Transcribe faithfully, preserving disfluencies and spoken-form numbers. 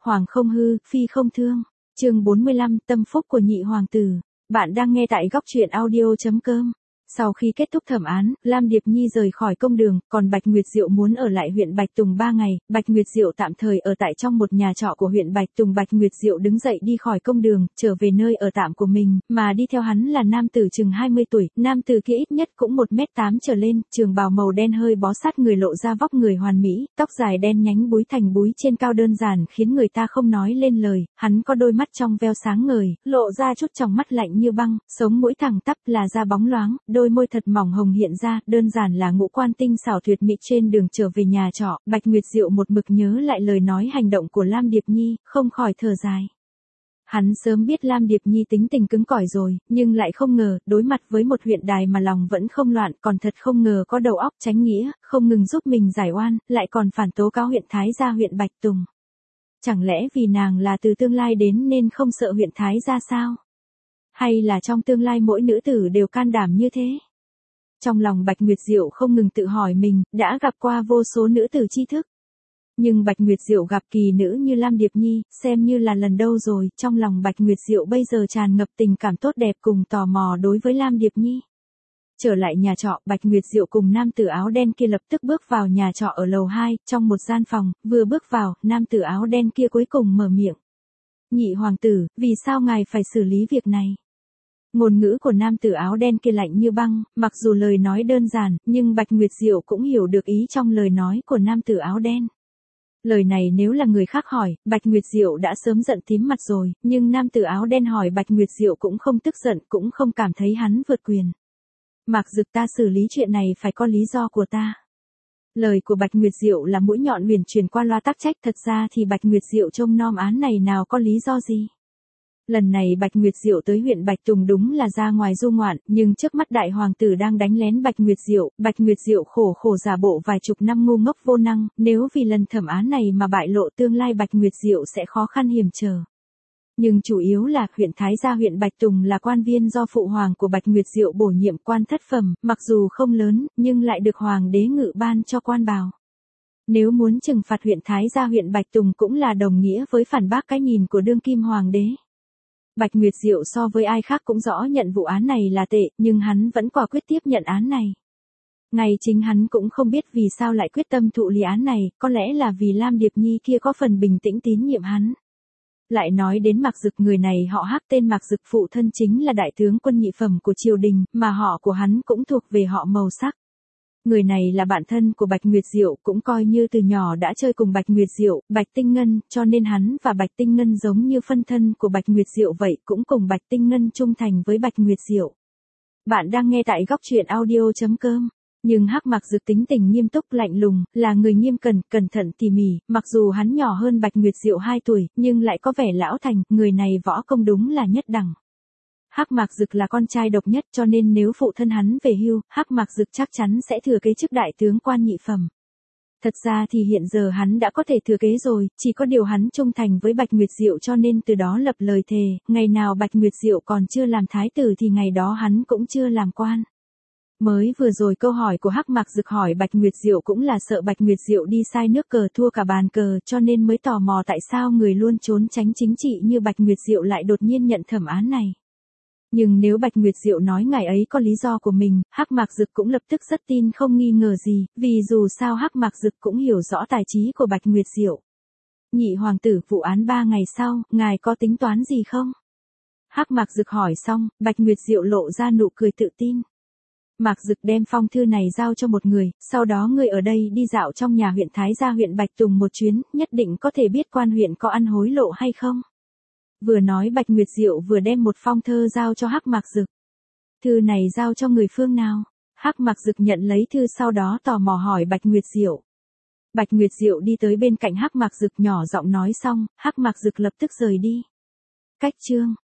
Hoàng không hư, phi không thương. Chương bốn mươi lăm, tâm phúc của nhị hoàng tử. Bạn đang nghe tại góc truyện audio chấm com. Sau khi kết thúc thẩm án, Lam Điệp Nhi rời khỏi công đường, còn Bạch Nguyệt Diệu muốn ở lại huyện Bạch Tùng ba ngày. Bạch Nguyệt Diệu tạm thời ở tại trong một nhà trọ của huyện Bạch Tùng. Bạch Nguyệt Diệu đứng dậy đi khỏi công đường, trở về nơi ở tạm của mình, mà đi theo hắn là nam tử chừng hai mươi tuổi. Nam tử kia ít nhất cũng một mét tám trở lên, trường bào màu đen hơi bó sát người, lộ ra vóc người hoàn mỹ, tóc dài đen nhánh búi thành búi trên cao đơn giản khiến người ta không nói lên lời. Hắn có đôi mắt trong veo sáng ngời, lộ ra chút tròng mắt lạnh như băng, sống mũi thẳng tắp, là da bóng loáng, đôi môi thật mỏng hồng hiện ra, đơn giản là ngũ quan tinh xảo tuyệt mỹ. Trên đường trở về nhà trọ, Bạch Nguyệt Diệu một mực nhớ lại lời nói hành động của Lam Điệp Nhi, không khỏi thở dài. Hắn sớm biết Lam Điệp Nhi tính tình cứng cỏi rồi, nhưng lại không ngờ, đối mặt với một huyện đài mà lòng vẫn không loạn, còn thật không ngờ có đầu óc tránh nghĩa, không ngừng giúp mình giải oan, lại còn phản tố cáo huyện Thái gia huyện Bạch Tùng. Chẳng lẽ vì nàng là từ tương lai đến nên không sợ huyện Thái gia sao? Hay là trong tương lai mỗi nữ tử đều can đảm như thế? Trong lòng Bạch Nguyệt Diệu không ngừng tự hỏi mình, đã gặp qua vô số nữ tử tri thức. Nhưng Bạch Nguyệt Diệu gặp kỳ nữ như Lam Điệp Nhi, xem như là lần đầu rồi. Trong lòng Bạch Nguyệt Diệu bây giờ tràn ngập tình cảm tốt đẹp cùng tò mò đối với Lam Điệp Nhi. Trở lại nhà trọ, Bạch Nguyệt Diệu cùng nam tử áo đen kia lập tức bước vào nhà trọ ở lầu hai, trong một gian phòng. Vừa bước vào, nam tử áo đen kia cuối cùng mở miệng. Nhị hoàng tử, vì sao ngài phải xử lý việc này? Ngôn ngữ của nam tử áo đen kia lạnh như băng, mặc dù lời nói đơn giản, nhưng Bạch Nguyệt Diệu cũng hiểu được ý trong lời nói của nam tử áo đen. Lời này nếu là người khác hỏi, Bạch Nguyệt Diệu đã sớm giận tím mặt rồi, nhưng nam tử áo đen hỏi Bạch Nguyệt Diệu cũng không tức giận, cũng không cảm thấy hắn vượt quyền. Mạc Dực, ta xử lý chuyện này phải có lý do của ta. Lời của Bạch Nguyệt Diệu là mũi nhọn huyền truyền qua loa tắc trách, thật ra thì Bạch Nguyệt Diệu trông nom án này nào có lý do gì. Lần này Bạch Nguyệt Diệu tới huyện Bạch Tùng đúng là ra ngoài du ngoạn, nhưng trước mắt đại hoàng tử đang đánh lén Bạch Nguyệt Diệu, Bạch Nguyệt Diệu khổ khổ giả bộ vài chục năm ngu ngốc vô năng, nếu vì lần thẩm án này mà bại lộ, tương lai Bạch Nguyệt Diệu sẽ khó khăn hiểm trở. Nhưng chủ yếu là huyện Thái gia huyện Bạch Tùng là quan viên do phụ hoàng của Bạch Nguyệt Diệu bổ nhiệm, quan thất phẩm, mặc dù không lớn, nhưng lại được hoàng đế ngự ban cho quan bào. Nếu muốn trừng phạt huyện Thái gia huyện Bạch Tùng cũng là đồng nghĩa với phản bác cái nhìn của đương kim hoàng đế. Bạch Nguyệt Diệu so với ai khác cũng rõ nhận vụ án này là tệ, nhưng hắn vẫn quả quyết tiếp nhận án này. Ngay chính hắn cũng không biết vì sao lại quyết tâm thụ lý án này, có lẽ là vì Lam Điệp Nhi kia có phần bình tĩnh tín nhiệm hắn. Lại nói đến Mạc Dực, người này họ Hắc, tên Mạc Dực, phụ thân chính là đại tướng quân nhị phẩm của triều đình, mà họ của hắn cũng thuộc về họ Màu Sắc. Người này là bạn thân của Bạch Nguyệt Diệu, cũng coi như từ nhỏ đã chơi cùng Bạch Nguyệt Diệu, Bạch Tinh Ngân, cho nên hắn và Bạch Tinh Ngân giống như phân thân của Bạch Nguyệt Diệu vậy, cũng cùng Bạch Tinh Ngân trung thành với Bạch Nguyệt Diệu. Bạn đang nghe tại góc truyện audio chấm com. Nhưng Hắc Mạc Dực tính tình nghiêm túc lạnh lùng, là người nghiêm cẩn, cẩn thận tỉ mỉ, mặc dù hắn nhỏ hơn Bạch Nguyệt Diệu hai tuổi, nhưng lại có vẻ lão thành, người này võ công đúng là nhất đẳng. Hắc Mạc Dực là con trai độc nhất, cho nên nếu phụ thân hắn về hưu, Hắc Mạc Dực chắc chắn sẽ thừa kế chức đại tướng quan nhị phẩm. Thật ra thì hiện giờ hắn đã có thể thừa kế rồi, chỉ có điều hắn trung thành với Bạch Nguyệt Diệu cho nên từ đó lập lời thề, ngày nào Bạch Nguyệt Diệu còn chưa làm thái tử thì ngày đó hắn cũng chưa làm quan. Mới vừa rồi câu hỏi của Hắc Mạc Dực hỏi Bạch Nguyệt Diệu cũng là sợ Bạch Nguyệt Diệu đi sai nước cờ thua cả bàn cờ, cho nên mới tò mò tại sao người luôn trốn tránh chính trị như Bạch Nguyệt Diệu lại đột nhiên nhận thẩm án này. Nhưng nếu Bạch Nguyệt Diệu nói ngày ấy có lý do của mình, Hắc Mạc Dực cũng lập tức rất tin không nghi ngờ gì, vì dù sao Hắc Mạc Dực cũng hiểu rõ tài trí của Bạch Nguyệt Diệu. Nhị hoàng tử, vụ án ba ngày sau, ngài có tính toán gì không? Hắc Mạc Dực hỏi xong, Bạch Nguyệt Diệu lộ ra nụ cười tự tin. Mạc Dực, đem phong thư này giao cho một người, sau đó ngươi ở đây đi dạo trong nhà huyện Thái gia huyện Bạch Tùng một chuyến, nhất định có thể biết quan huyện có ăn hối lộ hay không. Vừa nói Bạch Nguyệt Diệu vừa đem một phong thơ giao cho Hắc Mạc Dực. Thư này giao cho người phương nào? Hắc Mạc Dực nhận lấy thư sau đó tò mò hỏi Bạch Nguyệt Diệu. Bạch Nguyệt Diệu đi tới bên cạnh Hắc Mạc Dực nhỏ giọng nói xong, Hắc Mạc Dực lập tức rời đi. Cách chương